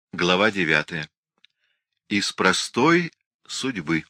Глава 9. Из простой судьбы.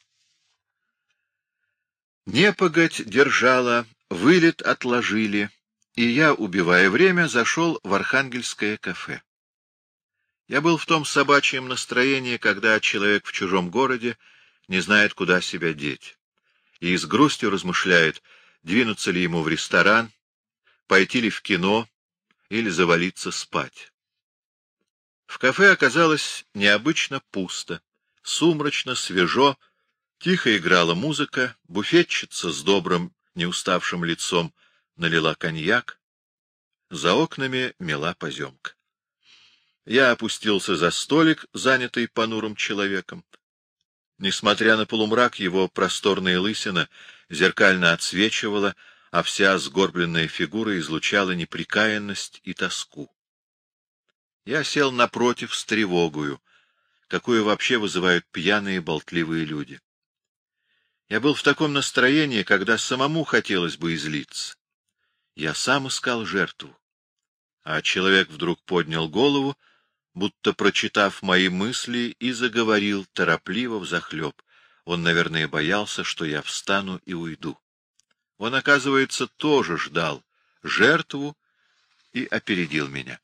Непогодь держала, вылет отложили, и я, убивая время, зашел в Архангельское кафе. Я был в том собачьем настроении, когда человек в чужом городе не знает, куда себя деть, и с грустью размышляет, двинуться ли ему в ресторан, пойти ли в кино или завалиться спать. В кафе оказалось необычно пусто, сумрачно, свежо, тихо играла музыка, буфетчица с добрым, неуставшим лицом налила коньяк, за окнами мела поземка. Я опустился за столик, занятый понурым человеком. Несмотря на полумрак, его просторная лысина зеркально отсвечивала, а вся сгорбленная фигура излучала непрекаянность и тоску. Я сел напротив с тревогою, какую вообще вызывают пьяные болтливые люди. Я был в таком настроении, когда самому хотелось бы излиться. Я сам искал жертву. А человек вдруг поднял голову, будто прочитав мои мысли, и заговорил торопливо взахлеб. Он, наверное, боялся, что я встану и уйду. Он, оказывается, тоже ждал жертву и опередил меня.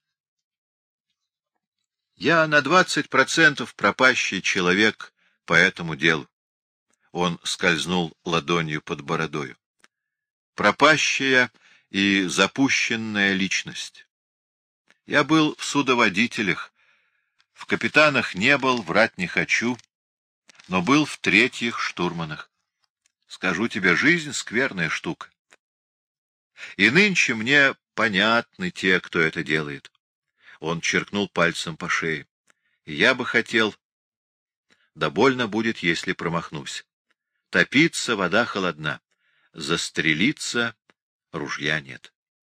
Я на 20% пропащий человек по этому делу. Он скользнул ладонью под бородою. Пропащая и запущенная личность. Я был в судоводителях, в капитанах не был, врать не хочу, но был в третьих штурманах. Скажу тебе, жизнь — скверная штука. И нынче мне понятны те, кто это делает. Он черкнул пальцем по шее. И я бы хотел... Да больно будет, если промахнусь. Топиться — вода холодна. Застрелиться — ружья нет.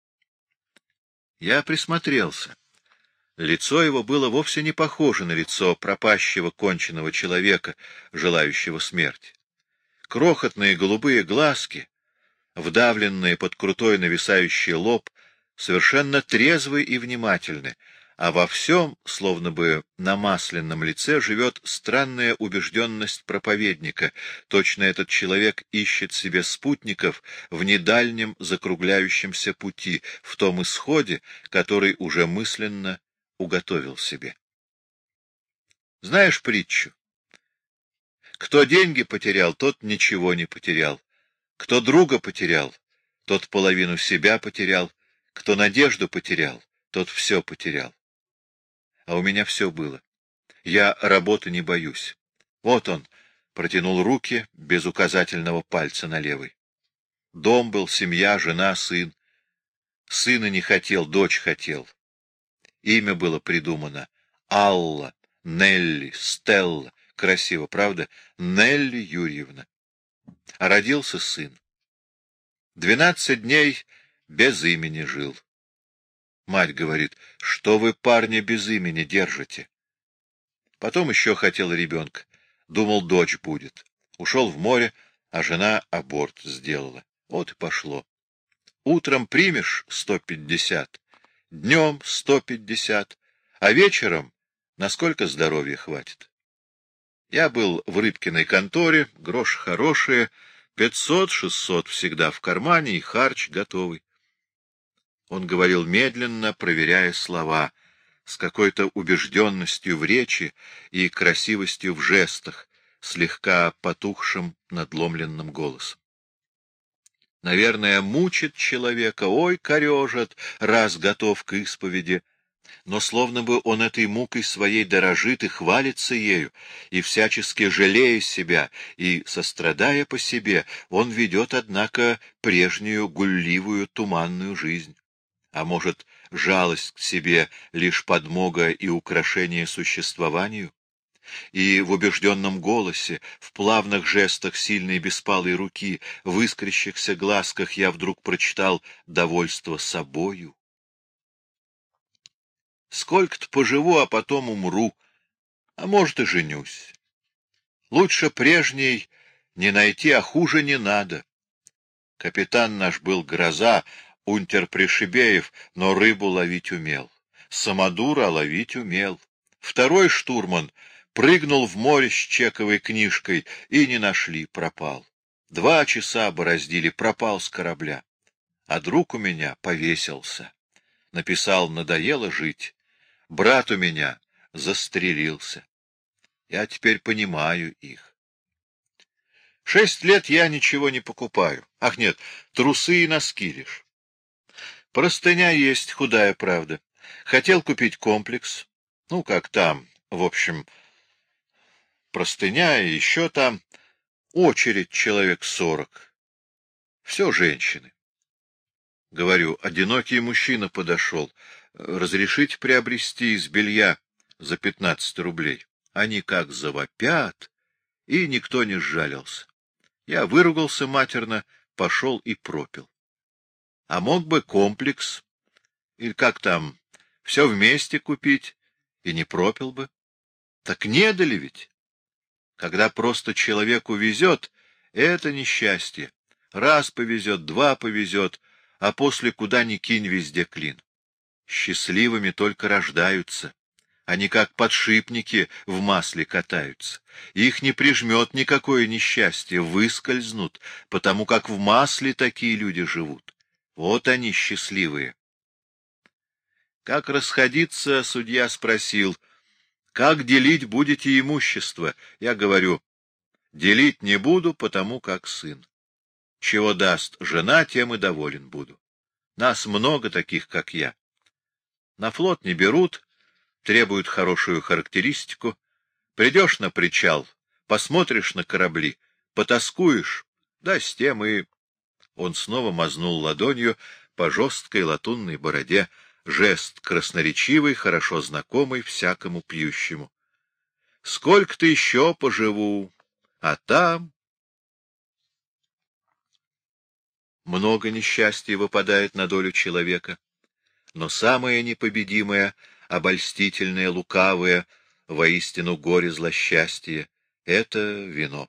Я присмотрелся. Лицо его было вовсе не похоже на лицо пропащего конченого человека, желающего смерти. Крохотные голубые глазки, вдавленные под крутой нависающий лоб, совершенно трезвы и внимательны, а во всем, словно бы на масляном лице, живет странная убежденность проповедника. Точно этот человек ищет себе спутников в недальнем закругляющемся пути, в том исходе, который уже мысленно уготовил себе. Знаешь притчу? Кто деньги потерял, тот ничего не потерял. Кто друга потерял, тот половину себя потерял. Кто надежду потерял, тот все потерял. А у меня все было. Я работы не боюсь. Вот он протянул руки без указательного пальца на левый. Дом был, семья, жена, сын. Сына не хотел, дочь хотел. Имя было придумано. Алла, Нелли, Стелла. Красиво, правда? Нелли Юрьевна. А родился сын. 12 дней без имени жил. Мать говорит: что вы, парня, без имени держите? Потом еще хотел ребенка. Думал, дочь будет. Ушел в море, а жена аборт сделала. Вот и пошло. Утром примешь 150, днем 150, а вечером насколько здоровья хватит. Я был в Рыбкиной конторе, гроши хорошие, 500-600 всегда в кармане и харч готовый. Он говорил медленно, проверяя слова, с какой-то убежденностью в речи и красивостью в жестах, слегка потухшим надломленным голосом. Наверное, мучит человека, ой, корежит, раз готов к исповеди, но словно бы он этой мукой своей дорожит и хвалится ею, и всячески жалея себя и сострадая по себе, он ведет, однако, прежнюю гулливую туманную жизнь. А может, жалость к себе лишь подмога и украшение существованию? И в убежденном голосе, в плавных жестах сильной беспалой руки, в искрящихся глазках я вдруг прочитал довольство собою. Сколько-то поживу, а потом умру, а может и женюсь. Лучше прежней не найти, а хуже не надо. Капитан наш был гроза, унтер Пришибеев, но рыбу ловить умел. Самодура ловить умел. Второй штурман прыгнул в море с чековой книжкой, и не нашли, пропал. 2 часа бороздили, пропал с корабля. А друг у меня повесился. Написал: надоело жить. Брат у меня застрелился. Я теперь понимаю их. 6 лет я ничего не покупаю. Ах нет, трусы и носки лишь. Простыня есть, худая правда. Хотел купить комплекс. Ну, как там, в общем, простыня и еще там. Очередь человек 40. Все женщины. Говорю, одинокий мужчина подошел. Разрешите приобрести из белья за 15 рублей. Они как завопят, и никто не сжалился. Я выругался матерно, пошел и пропил. А мог бы комплекс, или как там, все вместе купить, и не пропил бы. Так не дали ведь. Когда просто человеку везет, это несчастье. Раз повезет, 2 повезет, а после куда ни кинь, везде клин. Счастливыми только рождаются. Они как подшипники в масле катаются. Их не прижмет никакое несчастье, выскользнут, потому как в масле такие люди живут. Вот они счастливые. Как расходиться, судья спросил: как делить будете имущество? Я говорю: делить не буду, потому как сын. Чего даст жена, тем и доволен буду. Нас много таких, как я. На флот не берут, требуют хорошую характеристику. Придешь на причал, посмотришь на корабли, потаскуешь, да с тем и... Он снова мазнул ладонью по жесткой латунной бороде, жест красноречивый, хорошо знакомый всякому пьющему. Сколько-то еще поживу, а там... Много несчастья выпадает на долю человека, но самое непобедимое, обольстительное, лукавое, воистину горе злосчастье — это вино.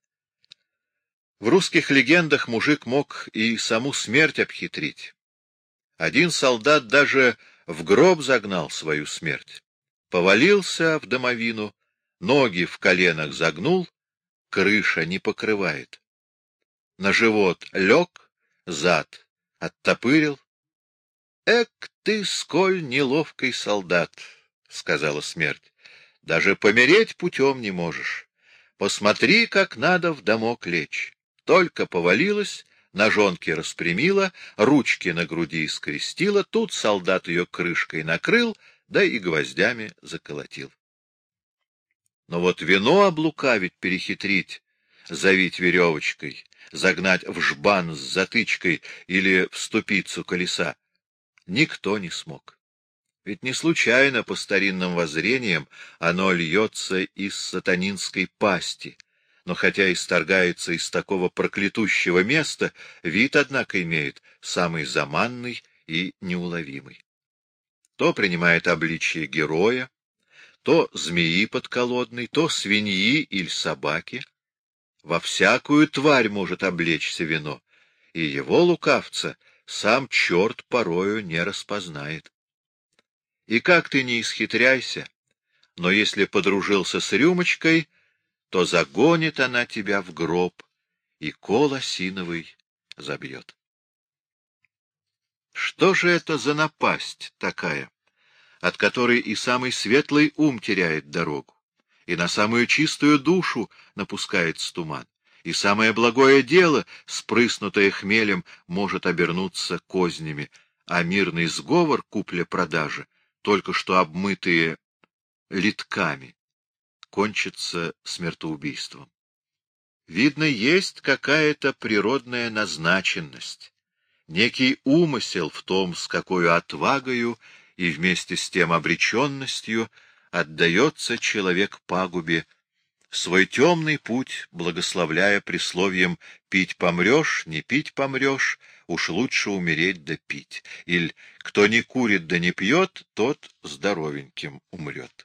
В русских легендах мужик мог и саму смерть обхитрить. Один солдат даже в гроб загнал свою смерть. Повалился в домовину, ноги в коленах загнул, крыша не покрывает. На живот лег, зад оттопырил. — Эк ты, сколь неловкий солдат, — сказала смерть, — даже помереть путем не можешь. Посмотри, как надо в домок лечь. Только повалилась, ножонки распрямила, ручки на груди скрестила, тут солдат ее крышкой накрыл, да и гвоздями заколотил. Но вот вино облукавить, перехитрить, завить веревочкой, загнать в жбан с затычкой или в ступицу колеса никто не смог. Ведь не случайно, по старинным воззрениям, оно льется из сатанинской пасти, но хотя исторгается из такого проклятущего места, вид, однако, имеет самый заманный и неуловимый. То принимает обличие героя, то змеи подколодной, то свиньи или собаки. Во всякую тварь может облечься вино, и его, лукавца, сам черт порою не распознает. И как ты не исхитряйся, но если подружился с рюмочкой, то загонит она тебя в гроб и кол осиновый забьет. Что же это за напасть такая, от которой и самый светлый ум теряет дорогу, и на самую чистую душу напускается туман, и самое благое дело, спрыснутое хмелем, может обернуться кознями, а мирный сговор купля-продажи, только что обмытые литками, кончится смертоубийством. Видно, есть какая-то природная назначенность, некий умысел в том, с какой отвагою и вместе с тем обреченностью отдается человек пагубе, свой темный путь благословляя присловием «пить помрешь, не пить помрешь, уж лучше умереть да пить», или «кто не курит да не пьет, тот здоровеньким умрет».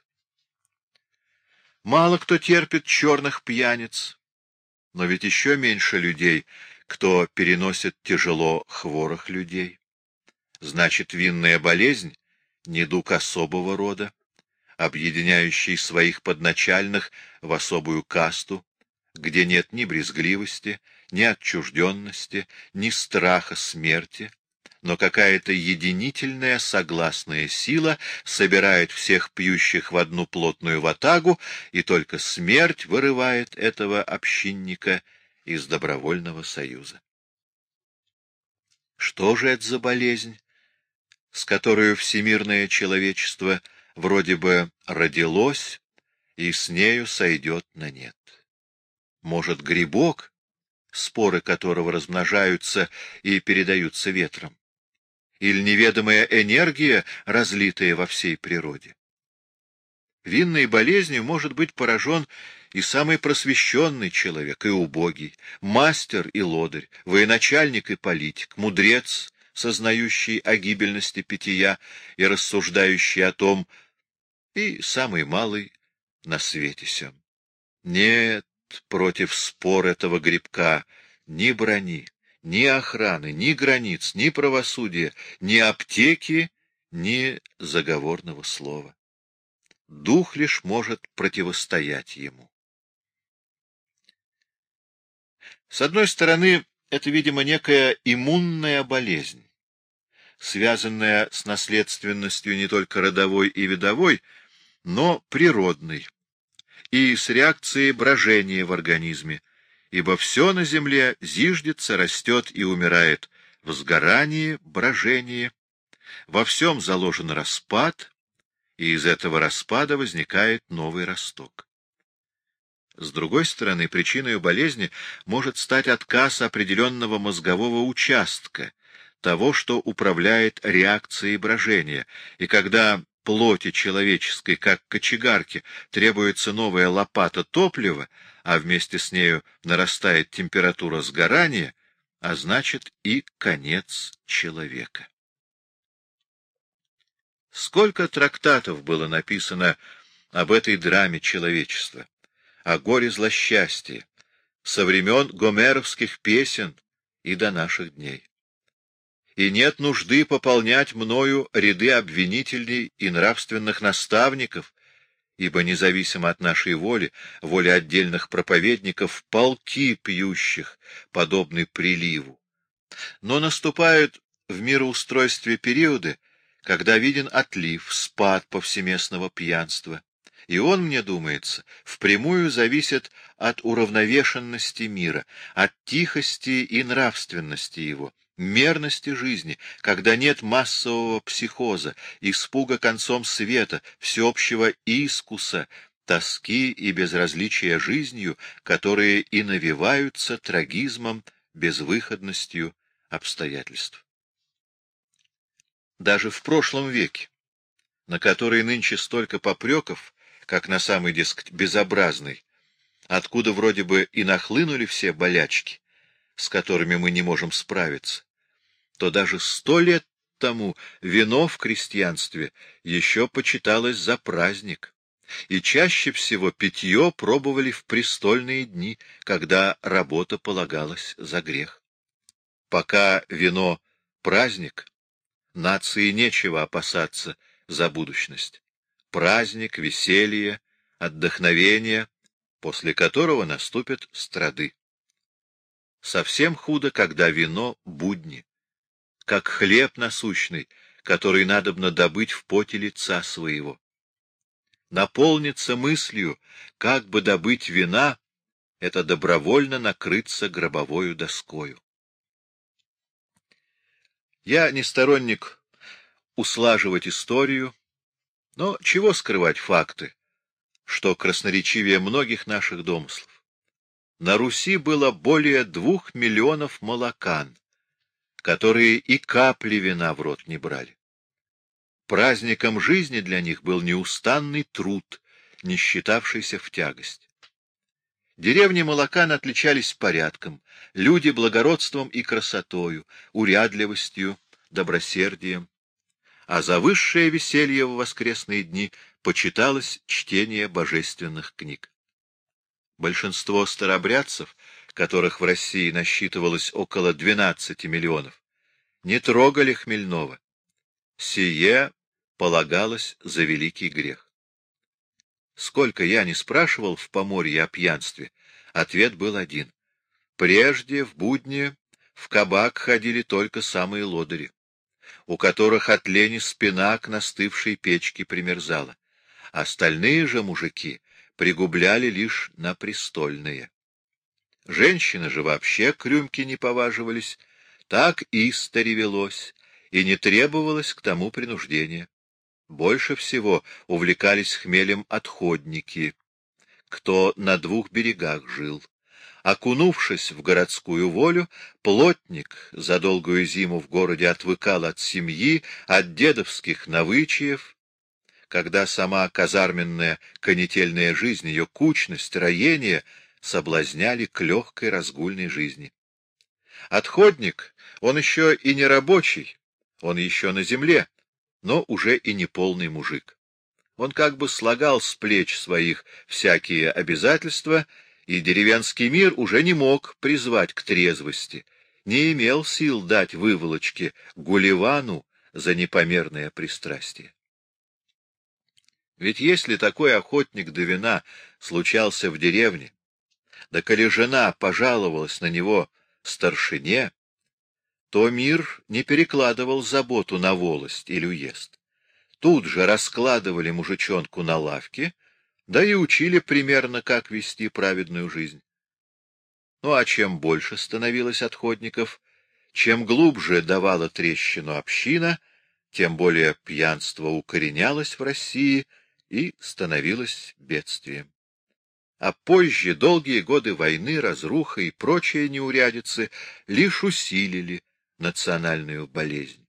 Мало кто терпит черных пьяниц, но ведь еще меньше людей, кто переносит тяжело хворых людей. Значит, винная болезнь — недуг особого рода, объединяющий своих подначальных в особую касту, где нет ни брезгливости, ни отчужденности, ни страха смерти, но какая-то единительная согласная сила собирает всех пьющих в одну плотную ватагу, и только смерть вырывает этого общинника из добровольного союза. Что же это за болезнь, с которой всемирное человечество вроде бы родилось и с нею сойдет на нет? Может, грибок, споры которого размножаются и передаются ветром? Или неведомая энергия, разлитая во всей природе? Винной болезнью может быть поражен и самый просвещенный человек, и убогий, мастер и лодырь, военачальник и политик, мудрец, сознающий о гибельности питья и рассуждающий о том, и самый малый на свете сем. Нет против спор этого грибка ни брони, ни охраны, ни границ, ни правосудия, ни аптеки, ни заговорного слова. Дух лишь может противостоять ему. С одной стороны, это, видимо, некая иммунная болезнь, связанная с наследственностью не только родовой и видовой, но природной, и с реакцией брожения в организме, ибо все на земле зиждется, растет и умирает в сгорании, брожении, во всем заложен распад, и из этого распада возникает новый росток. С другой стороны, причиной болезни может стать отказ определенного мозгового участка, того, что управляет реакцией брожения, и когда плоти человеческой, как кочегарки, требуется новая лопата топлива, а вместе с нею нарастает температура сгорания, а значит и конец человека. Сколько трактатов было написано об этой драме человечества, о горе-злосчастье, со времен гомеровских песен и до наших дней. И нет нужды пополнять мною ряды обвинителей и нравственных наставников, ибо независимо от нашей воли, воли отдельных проповедников, полки пьющих, подобны приливу. Но наступают в мироустройстве периоды, когда виден отлив, спад повсеместного пьянства, и он, мне думается, впрямую зависит от уравновешенности мира, от тихости и нравственности его, мерности жизни, когда нет массового психоза, испуга концом света, всеобщего искуса, тоски и безразличия жизнью, которые и навеваются трагизмом, безвыходностью обстоятельств. Даже в прошлом веке, на который нынче столько попреков, как на самый, дескать, безобразный, откуда вроде бы и нахлынули все болячки, с которыми мы не можем справиться, то даже 100 лет тому вино в крестьянстве еще почиталось за праздник, и чаще всего питье пробовали в престольные дни, когда работа полагалась за грех. Пока вино — праздник, нации нечего опасаться за будущность. Праздник, веселье, отдохновение, после которого наступят страды. Совсем худо, когда вино — будни, как хлеб насущный, который надобно добыть в поте лица своего. Наполниться мыслью, как бы добыть вина, это добровольно накрыться гробовою доскою. Я не сторонник услаживать историю, но чего скрывать факты, что красноречивее многих наших домыслов. На Руси было более 2 миллионов молокан, которые и капли вина в рот не брали. Праздником жизни для них был неустанный труд, не считавшийся в тягость. Деревни молокан отличались порядком, люди — благородством и красотою, урядливостью, добросердием, а за высшее веселье в воскресные дни почиталось чтение божественных книг. Большинство старобрядцев, которых в России насчитывалось около 12 миллионов, не трогали хмельного. Сие полагалось за великий грех. Сколько я не спрашивал в Поморье о пьянстве, ответ был один. Прежде, в будни, в кабак ходили только самые лодыри, у которых от лени спина к настывшей печке примерзала. Остальные же мужики пригубляли лишь на престольные. Женщины же вообще к рюмке не поваживались, так истори велось, и не требовалось к тому принуждения. Больше всего увлекались хмелем отходники, кто на двух берегах жил. Окунувшись в городскую волю, плотник за долгую зиму в городе отвыкал от семьи, от дедовских навычиев, когда сама казарменная канительная жизнь, ее кучность, роение соблазняли к легкой разгульной жизни. Отходник, он еще и не рабочий, он еще на земле, но уже и не полный мужик. Он как бы слагал с плеч своих всякие обязательства, и деревенский мир уже не мог призвать к трезвости, не имел сил дать выволочке Гулливану за непомерное пристрастие. Ведь если такой охотник до вина случался в деревне, да коли жена пожаловалась на него старшине, то мир не перекладывал заботу на волость или уезд. Тут же раскладывали мужичонку на лавке, да и учили примерно, как вести праведную жизнь. Ну а чем больше становилось отходников, чем глубже давала трещину община, тем более пьянство укоренялось в России и становилось бедствием. А позже долгие годы войны, разруха и прочие неурядицы лишь усилили национальную болезнь.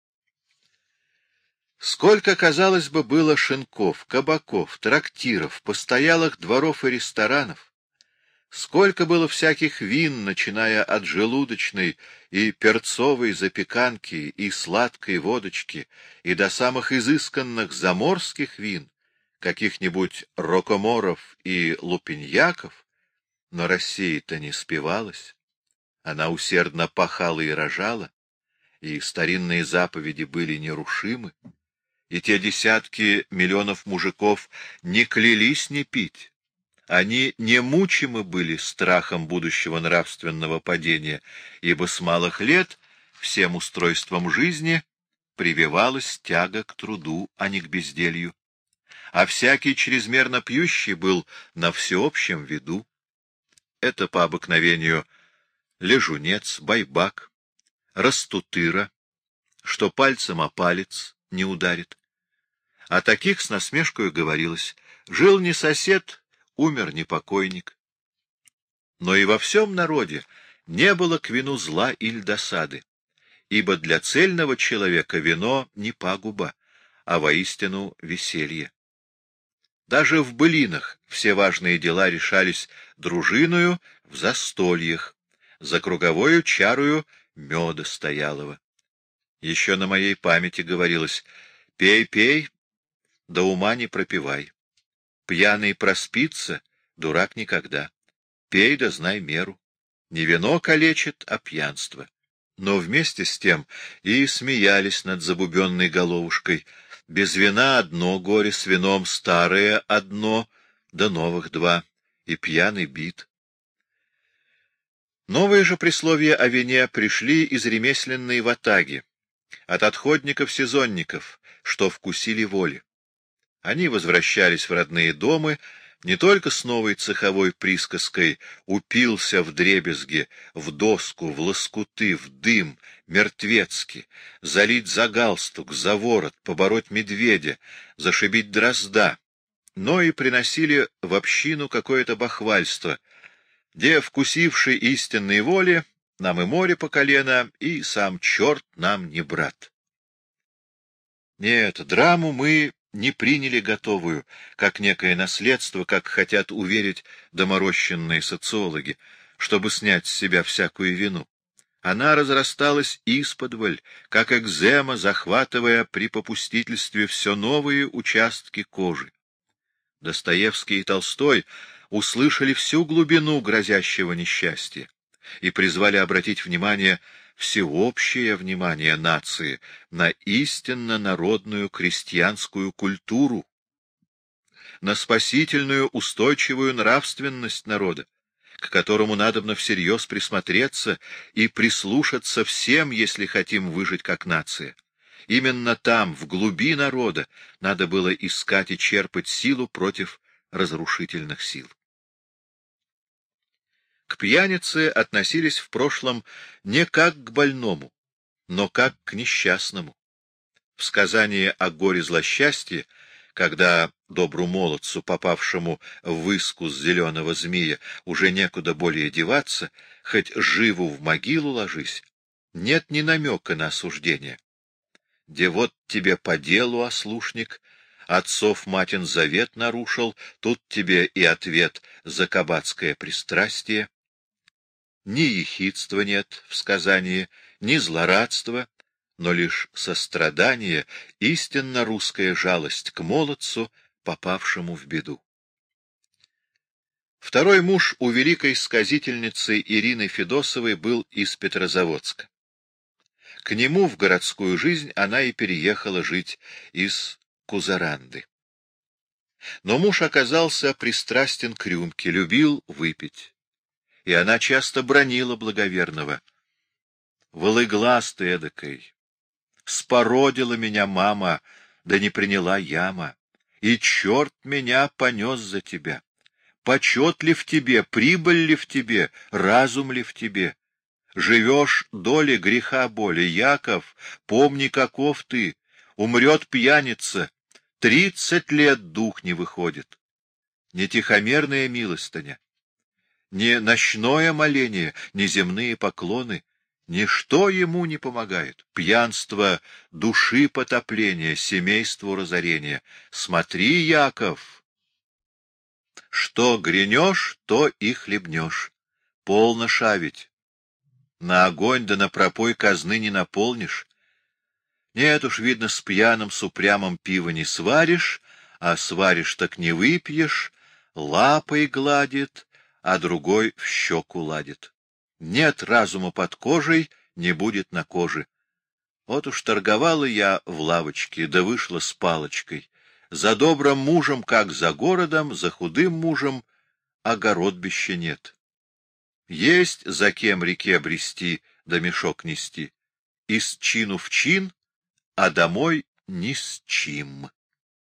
Сколько, казалось бы, было шинков, кабаков, трактиров, постоялых дворов и ресторанов, сколько было всяких вин, начиная от желудочной и перцовой запеканки и сладкой водочки и до самых изысканных заморских вин, каких-нибудь рокоморов и лупиньяков, но Россия-то не спивалась. Она усердно пахала и рожала, и старинные заповеди были нерушимы, и те десятки миллионов мужиков не клялись не пить. Они не мучимы были страхом будущего нравственного падения, ибо с малых лет всем устройством жизни прививалась тяга к труду, а не к безделью. А всякий чрезмерно пьющий был на всеобщем виду. Это по обыкновению лежунец, байбак, растутыра, что пальцем о палец не ударит. О таких с насмешкою говорилось: жил не сосед, умер не покойник. Но и во всем народе не было к вину зла или досады, ибо для цельного человека вино не пагуба, а воистину веселье. Даже в былинах все важные дела решались дружиною в застольях, за круговою чарою меда стоялого. Еще на моей памяти говорилось: пей, пей, да ума не пропивай. Пьяный проспится, дурак никогда. Пей да знай меру. Не вино калечит, а пьянство. Но вместе с тем и смеялись над забубенной головушкой. Без вина одно горе, с вином старое одно, да новых два, и пьяный бит. Новые же присловия о вине пришли из ремесленной ватаги, от отходников-сезонников, что вкусили воли. Они возвращались в родные дома не только с новой цеховой присказкой «упился вдребезги, в доску, в лоскуты, в дым, мертвецки, залить за галстук, за ворот, побороть медведя, зашибить дрозда», но и приносили в общину какое-то бахвальство, где, вкусивший истинной воли, нам и море по колено, и сам черт нам не брат. Нет, драму мы не приняли готовую, как некое наследство, как хотят уверить доморощенные социологи, чтобы снять с себя всякую вину. Она разрасталась исподволь, как экзема, захватывая при попустительстве все новые участки кожи. Достоевский и Толстой услышали всю глубину грозящего несчастья и призвали обратить всеобщее внимание нации на истинно народную крестьянскую культуру. на спасительную, устойчивую нравственность народа, к которому надобно всерьез присмотреться и прислушаться всем, если хотим выжить как нация. Именно там, в глуби народа, надо было искать и черпать силу против разрушительных сил. К пьянице относились в прошлом не как к больному, но как к несчастному. В сказании о горе-злосчастье, когда добру молодцу, попавшему в искус зеленого змея, уже некуда более деваться, хоть живу в могилу ложись, нет ни намека на осуждение. Де вот тебе по делу, ослушник, отцов матин завет нарушил, тут тебе и ответ за кабацкое пристрастие. Ни ехидства нет в сказании, ни злорадства, но лишь сострадание, истинно русская жалость к молодцу, попавшему в беду. Второй муж у великой сказительницы Ирины Федосовой был из Петрозаводска. К нему в городскую жизнь она и переехала жить из Кузаранды. Но муж оказался пристрастен к рюмке, любил выпить. И она часто бранила благоверного. «Волыглаз ты эдакой! Спородила меня мама, да не приняла яма, и черт меня понес за тебя. Почет ли в тебе, прибыль ли в тебе, разум ли в тебе? Живешь доли греха боли, Яков, помни, каков ты, умрет пьяница, 30 лет дух не выходит. Не тихомерная милостыня, не ночное моление, не земные поклоны, ничто ему не помогает. Пьянство, души потопление, семейству разорение. Смотри, Яков, что грянешь, то и хлебнешь. Полно шавить. На огонь да на пропой казны не наполнишь. Нет уж, видно, с пьяным, с упрямым пиво не сваришь, а сваришь так не выпьешь, лапой гладит, а другой в щеку ладит. Нет разума под кожей, не будет на коже. Вот уж торговала я в лавочке, да вышла с палочкой. За добрым мужем, как за городом, за худым мужем, а городбища нет. Есть за кем реке брести, да мешок нести. Из чину в чин, а домой ни с чем.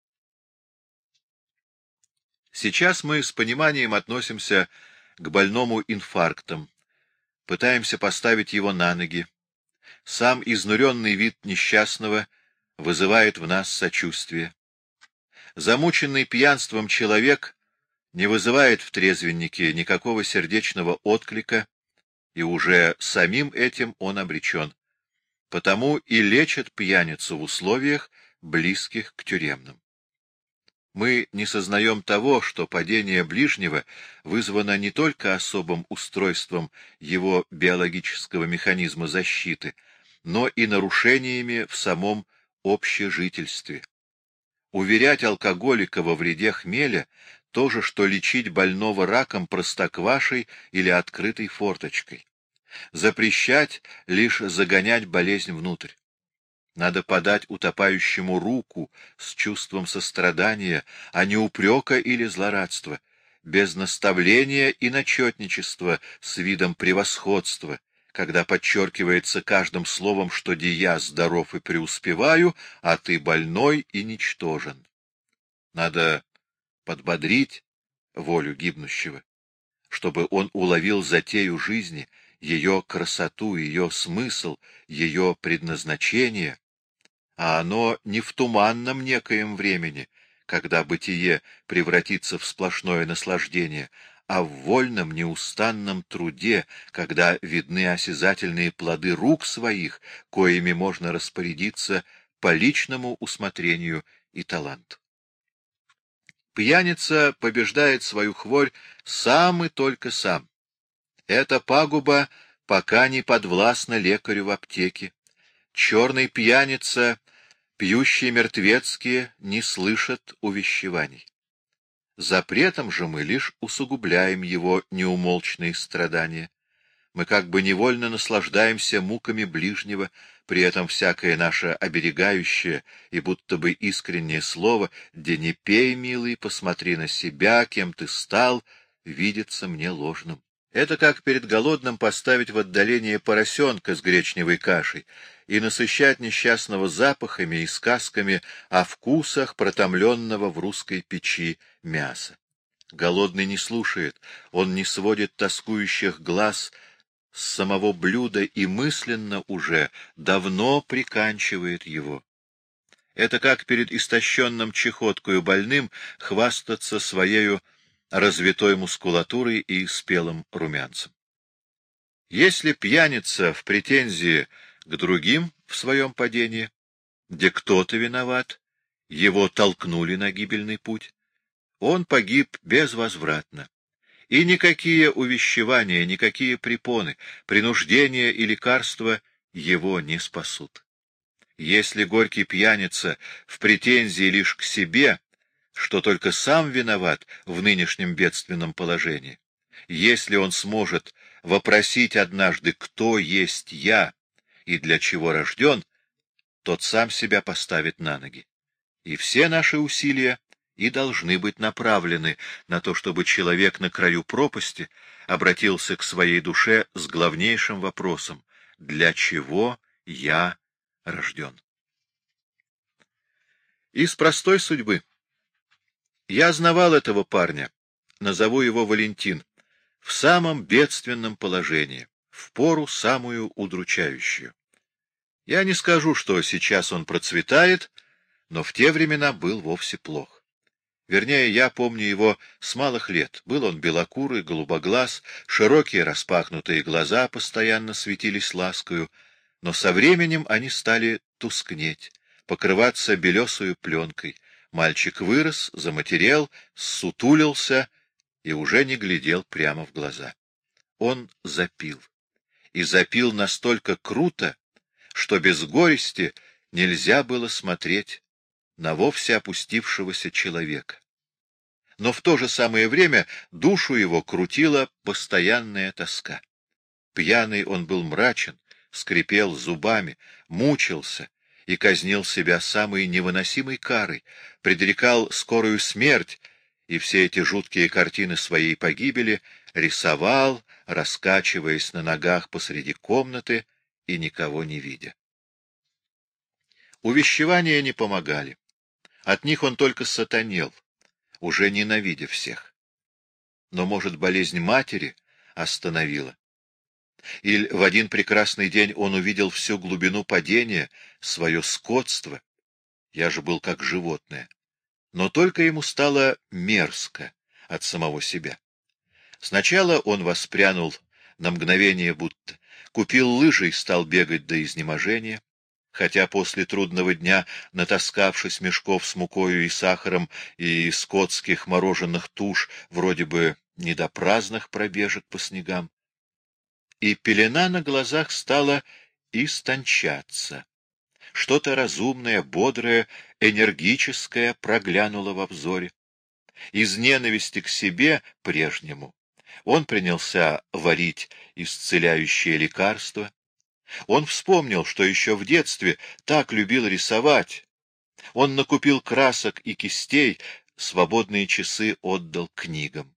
Сейчас мы с пониманием относимся к больному инфарктом, пытаемся поставить его на ноги. Сам изнуренный вид несчастного вызывает в нас сочувствие. Замученный пьянством человек не вызывает в трезвеннике никакого сердечного отклика, и уже самим этим он обречен. Потому и лечат пьяницу в условиях, близких к тюремным. Мы не сознаем того, что падение ближнего вызвано не только особым устройством его биологического механизма защиты, но и нарушениями в самом общежительстве. Уверять алкоголика во вреде хмеля — то же, что лечить больного раком простоквашей или открытой форточкой. Запрещать — лишь загонять болезнь внутрь. Надо подать утопающему руку с чувством сострадания, а не упрека или злорадства, без наставления и начетничества с видом превосходства, когда подчеркивается каждым словом, что я здоров и преуспеваю, а ты больной и ничтожен. Надо подбодрить волю гибнущего, чтобы он уловил затею жизни, ее красоту, ее смысл, ее предназначение, а оно не в туманном некоем времени, когда бытие превратится в сплошное наслаждение, а в вольном неустанном труде, когда видны осязательные плоды рук своих, коими можно распорядиться по личному усмотрению и таланту. Пьяница побеждает свою хворь сам и только сам. Эта пагуба пока не подвластна лекарю в аптеке. Черный пьяница, пьющие мертвецкие, не слышат увещеваний. Запретом же мы лишь усугубляем его неумолчные страдания. Мы как бы невольно наслаждаемся муками ближнего, при этом всякое наше оберегающее и будто бы искреннее слово «Да не пей, милый, посмотри на себя, кем ты стал», видится мне ложным. Это как перед голодным поставить в отдалении поросенка с гречневой кашей и насыщать несчастного запахами и сказками о вкусах протомленного в русской печи мяса. Голодный не слушает, он не сводит тоскующих глаз с самого блюда и мысленно уже давно приканчивает его. Это как перед истощенным чахоткою больным хвастаться своею развитой мускулатурой и спелым румянцем. Если пьяница в претензии к другим в своем падении, где кто-то виноват, его толкнули на гибельный путь, он погиб безвозвратно. И никакие увещевания, никакие препоны, принуждения и лекарства его не спасут. Если горький пьяница в претензии лишь к себе, что только сам виноват в нынешнем бедственном положении, если он сможет вопросить однажды, кто есть я и для чего рожден, тот сам себя поставит на ноги. И все наши усилия и должны быть направлены на то, чтобы человек на краю пропасти обратился к своей душе с главнейшим вопросом: для чего я рожден? Из простой судьбы. Я знавал этого парня, назову его Валентин, в самом бедственном положении, в пору самую удручающую. Я не скажу, что сейчас он процветает, но в те времена был вовсе плох. Вернее, я помню его с малых лет. Был он белокурый, голубоглаз, широкие распахнутые глаза постоянно светились ласкою, но со временем они стали тускнеть, покрываться белесою пленкой. Мальчик вырос, заматерел, ссутулился и уже не глядел прямо в глаза. Он запил. И запил настолько круто, что без горести нельзя было смотреть на вовсе опустившегося человека. Но в то же самое время душу его крутила постоянная тоска. Пьяный он был мрачен, скрипел зубами, мучился и казнил себя самой невыносимой карой, предрекал скорую смерть, и все эти жуткие картины своей погибели рисовал, раскачиваясь на ногах посреди комнаты и никого не видя. Увещевания не помогали. От них он только сатанел, уже ненавидя всех. Но, может, болезнь матери остановила? Или в один прекрасный день он увидел всю глубину падения, свое скотство? Я же был как животное. Но только ему стало мерзко от самого себя. Сначала он воспрянул на мгновение будто, купил лыжи и стал бегать до изнеможения, хотя после трудного дня, натаскавшись мешков с мукою и сахаром и скотских мороженых туш, вроде бы не до праздных пробежек по снегам, и пелена на глазах стала истончаться. Что-то разумное, бодрое, энергическое проглянуло во взоре. Из ненависти к себе прежнему он принялся варить исцеляющее лекарство. Он вспомнил, что еще в детстве так любил рисовать. Он накупил красок и кистей, свободные часы отдал книгам.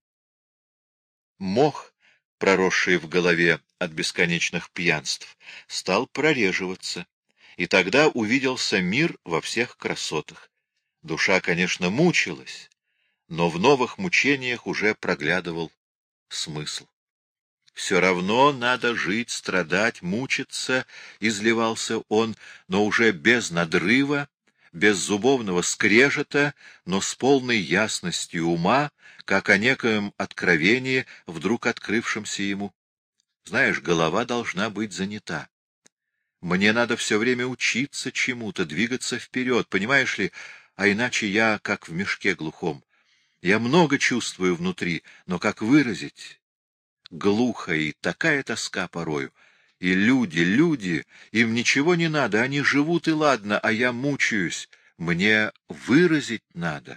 Мох, проросший в голове от бесконечных пьянств, стал прореживаться, и тогда увиделся мир во всех красотах. Душа, конечно, мучилась, но в новых мучениях уже проглядывал смысл. Все равно надо жить, страдать, мучиться, изливался он, но уже без надрыва, без зубовного скрежета, но с полной ясностью ума, как о некоем откровении, вдруг открывшемся ему. Знаешь, голова должна быть занята. Мне надо все время учиться чему-то, двигаться вперед, понимаешь ли, а иначе я как в мешке глухом. Я много чувствую внутри, но как выразить? Глухо, и такая тоска порою. И люди, им ничего не надо, они живут и ладно, а я мучаюсь. Мне выразить надо.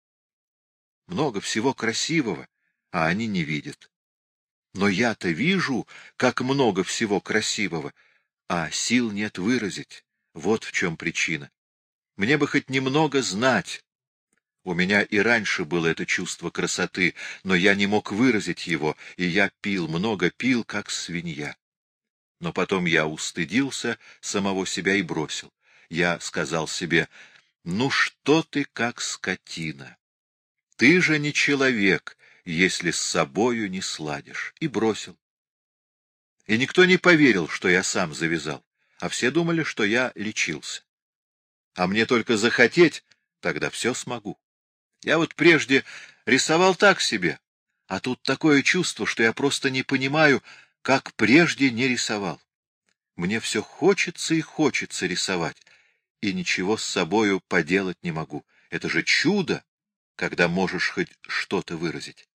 Много всего красивого, а они не видят. Но я-то вижу, как много всего красивого, а сил нет выразить. Вот в чем причина. Мне бы хоть немного знать. У меня и раньше было это чувство красоты, но я не мог выразить его, и я пил, много пил, как свинья. Но потом я устыдился самого себя и бросил. Я сказал себе: ну что ты как скотина? Ты же не человек, если с собою не сладишь. И бросил. И никто не поверил, что я сам завязал, а все думали, что я лечился. А мне только захотеть, тогда все смогу. Я вот прежде рисовал так себе, а тут такое чувство, что я просто не понимаю, как прежде не рисовал. Мне все хочется и хочется рисовать, и ничего с собою поделать не могу. Это же чудо, когда можешь хоть что-то выразить.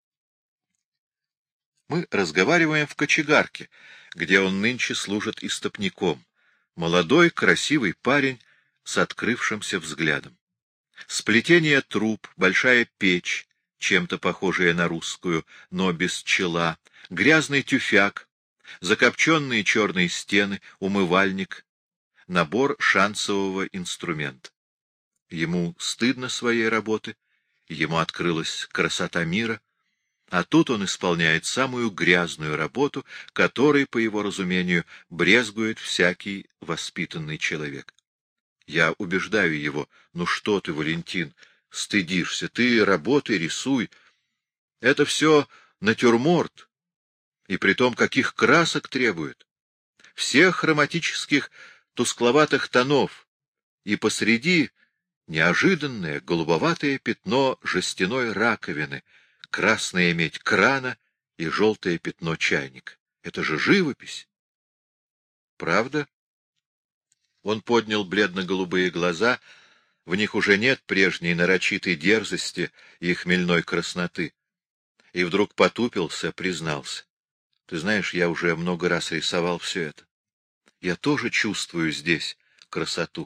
Мы разговариваем в кочегарке, где он нынче служит истопником. Молодой, красивый парень с открывшимся взглядом. Сплетение труб, большая печь, чем-то похожая на русскую, но без чела, грязный тюфяк, закопченные черные стены, умывальник, набор шансового инструмента. Ему стыдно своей работы, ему открылась красота мира, а тут он исполняет самую грязную работу, которой, по его разумению, брезгует всякий воспитанный человек. Я убеждаю его: ну что ты, Валентин, стыдишься, ты работай, рисуй. Это все натюрморт, и притом каких красок требует. Всех хроматических тускловатых тонов, и посреди неожиданное голубоватое пятно жестяной раковины, красная медь крана и желтое пятно чайника. Это же живопись. Правда? Он поднял бледно-голубые глаза, в них уже нет прежней нарочитой дерзости и хмельной красноты. И вдруг потупился, признался: ты знаешь, я уже много раз рисовал все это. Я тоже чувствую здесь красоту.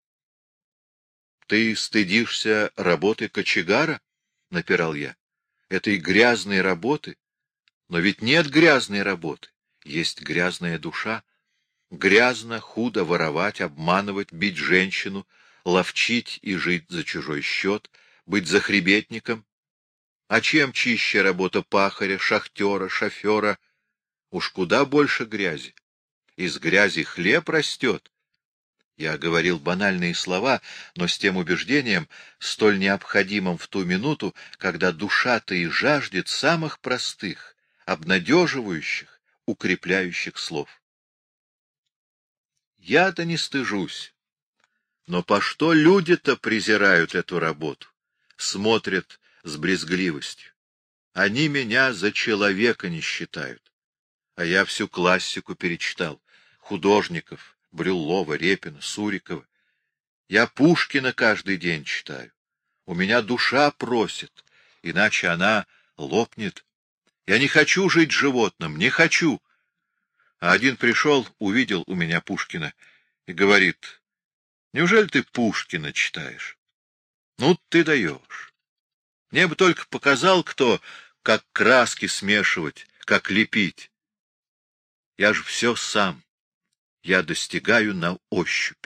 Ты стыдишься работы кочегара? — напирал я. Этой грязной работы? Но ведь нет грязной работы. Есть грязная душа. Грязно, худо воровать, обманывать, бить женщину, ловчить и жить за чужой счет, быть захребетником. А чем чище работа пахаря, шахтера, шофера? Уж куда больше грязи. Из грязи хлеб растет. Я говорил банальные слова, но с тем убеждением, столь необходимым в ту минуту, когда душа-то и жаждет самых простых, обнадеживающих, укрепляющих слов. Я-то не стыжусь. Но по что люди-то презирают эту работу, смотрят с брезгливостью? Они меня за человека не считают. А я всю классику перечитал: художников, Брюллова, Репина, Сурикова. Я Пушкина каждый день читаю. У меня душа просит, иначе она лопнет. Я не хочу жить животным, не хочу. А один пришел, увидел у меня Пушкина и говорит: неужели ты Пушкина читаешь? Ну, ты даешь. Мне бы только показал кто, как краски смешивать, как лепить. Я же все сам. Я достигаю на ощупь.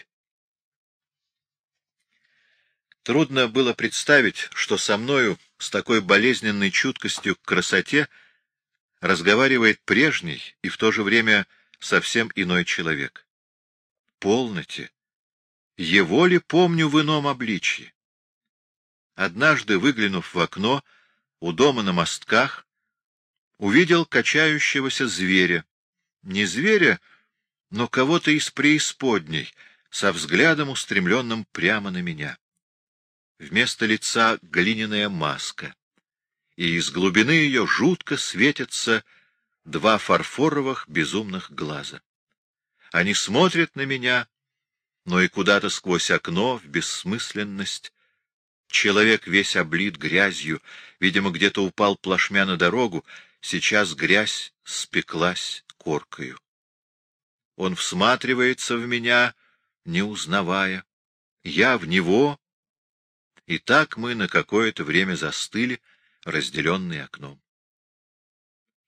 Трудно было представить, что со мною с такой болезненной чуткостью к красоте разговаривает прежний и в то же время совсем иной человек. Полноте. Его ли помню в ином обличье? Однажды, выглянув в окно, у дома на мостках, увидел качающегося зверя. Не зверя, но кого-то из преисподней, со взглядом, устремленным прямо на меня. Вместо лица глиняная маска, и из глубины ее жутко светятся два фарфоровых безумных глаза. Они смотрят на меня, но и куда-то сквозь окно, в бессмысленность. Человек весь облит грязью, видимо, где-то упал плашмя на дорогу, сейчас грязь спеклась коркою. Он всматривается в меня, не узнавая, я в него, и так мы на какое-то время застыли, разделенные окном.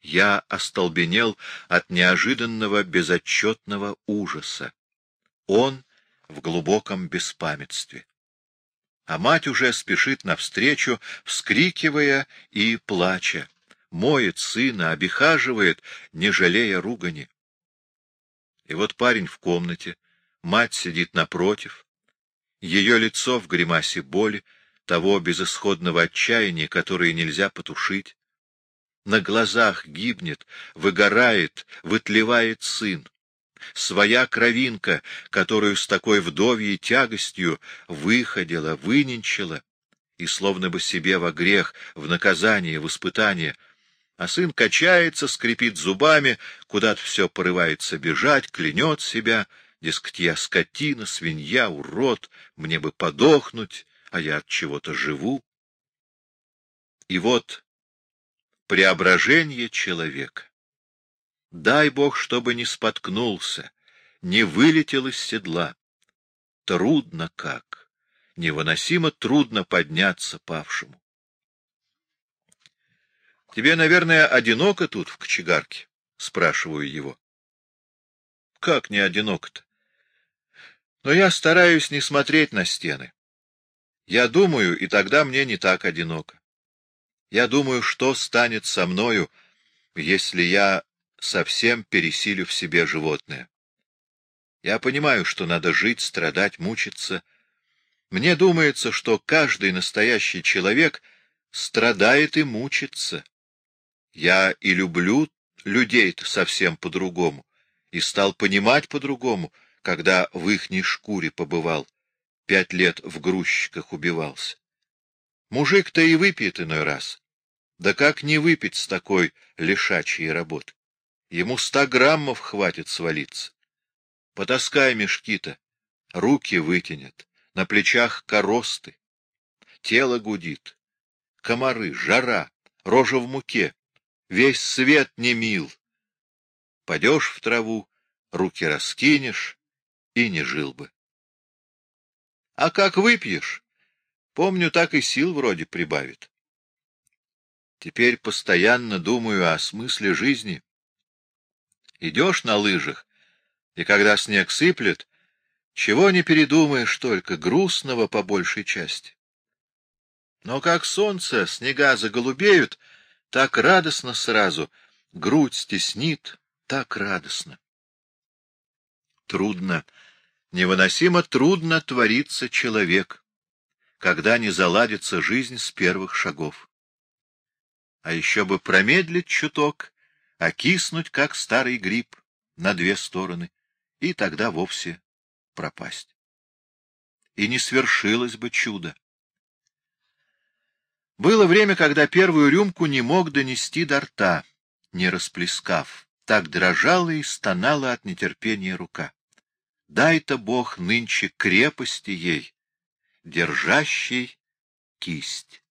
Я остолбенел от неожиданного безотчетного ужаса. Он в глубоком беспамятстве. А мать уже спешит навстречу, вскрикивая и плача, моет сына, обихаживает, не жалея ругани. И вот парень в комнате, мать сидит напротив, ее лицо в гримасе боли, того безысходного отчаяния, которое нельзя потушить. На глазах гибнет, выгорает, вытлевает сын. Своя кровинка, которую с такой вдовьей тягостью выходила, выненчила, и словно бы себе во грех, в наказание, в испытание. А сын качается, скрипит зубами, куда-то все порывается бежать, клянет себя, дескать, я скотина, свинья, урод, мне бы подохнуть, а я от чего-то живу. И вот преображение человека. Дай Бог, чтобы не споткнулся, не вылетел из седла. Трудно как, невыносимо трудно подняться павшему. — Тебе, наверное, одиноко тут, в кочегарке? — спрашиваю его. — Как не одиноко-то? Но я стараюсь не смотреть на стены. Я думаю, и тогда мне не так одиноко. Я думаю, что станет со мною, если я совсем пересилю в себе животное. Я понимаю, что надо жить, страдать, мучиться. Мне думается, что каждый настоящий человек страдает и мучится. Я и люблю людей-то совсем по-другому, и стал понимать по-другому, когда в ихней шкуре побывал, 5 лет в грузчиках убивался. Мужик-то и выпьет иной раз. Да как не выпить с такой лишачьей работы? Ему 100 граммов хватит свалиться. Потаскай мешки-то, руки вытянет, на плечах коросты, тело гудит, комары, жара, рожа в муке, весь свет не мил. Падешь в траву, руки раскинешь, и не жил бы. А как выпьешь, помню, так и сил вроде прибавит. Теперь постоянно думаю о смысле жизни. Идешь на лыжах, и когда снег сыплет, чего не передумаешь только, грустного по большей части. Но как солнце, снега заголубеют, так радостно сразу, грудь стеснит, так радостно. Трудно, невыносимо трудно творится человек, когда не заладится жизнь с первых шагов. А еще бы промедлить чуток, окиснуть, как старый гриб, на 2 стороны, и тогда вовсе пропасть. И не свершилось бы чудо. Было время, когда первую рюмку не мог донести до рта, не расплескав, так дрожала и стонала от нетерпения рука. Дай-то Бог нынче крепости ей, держащей кисть.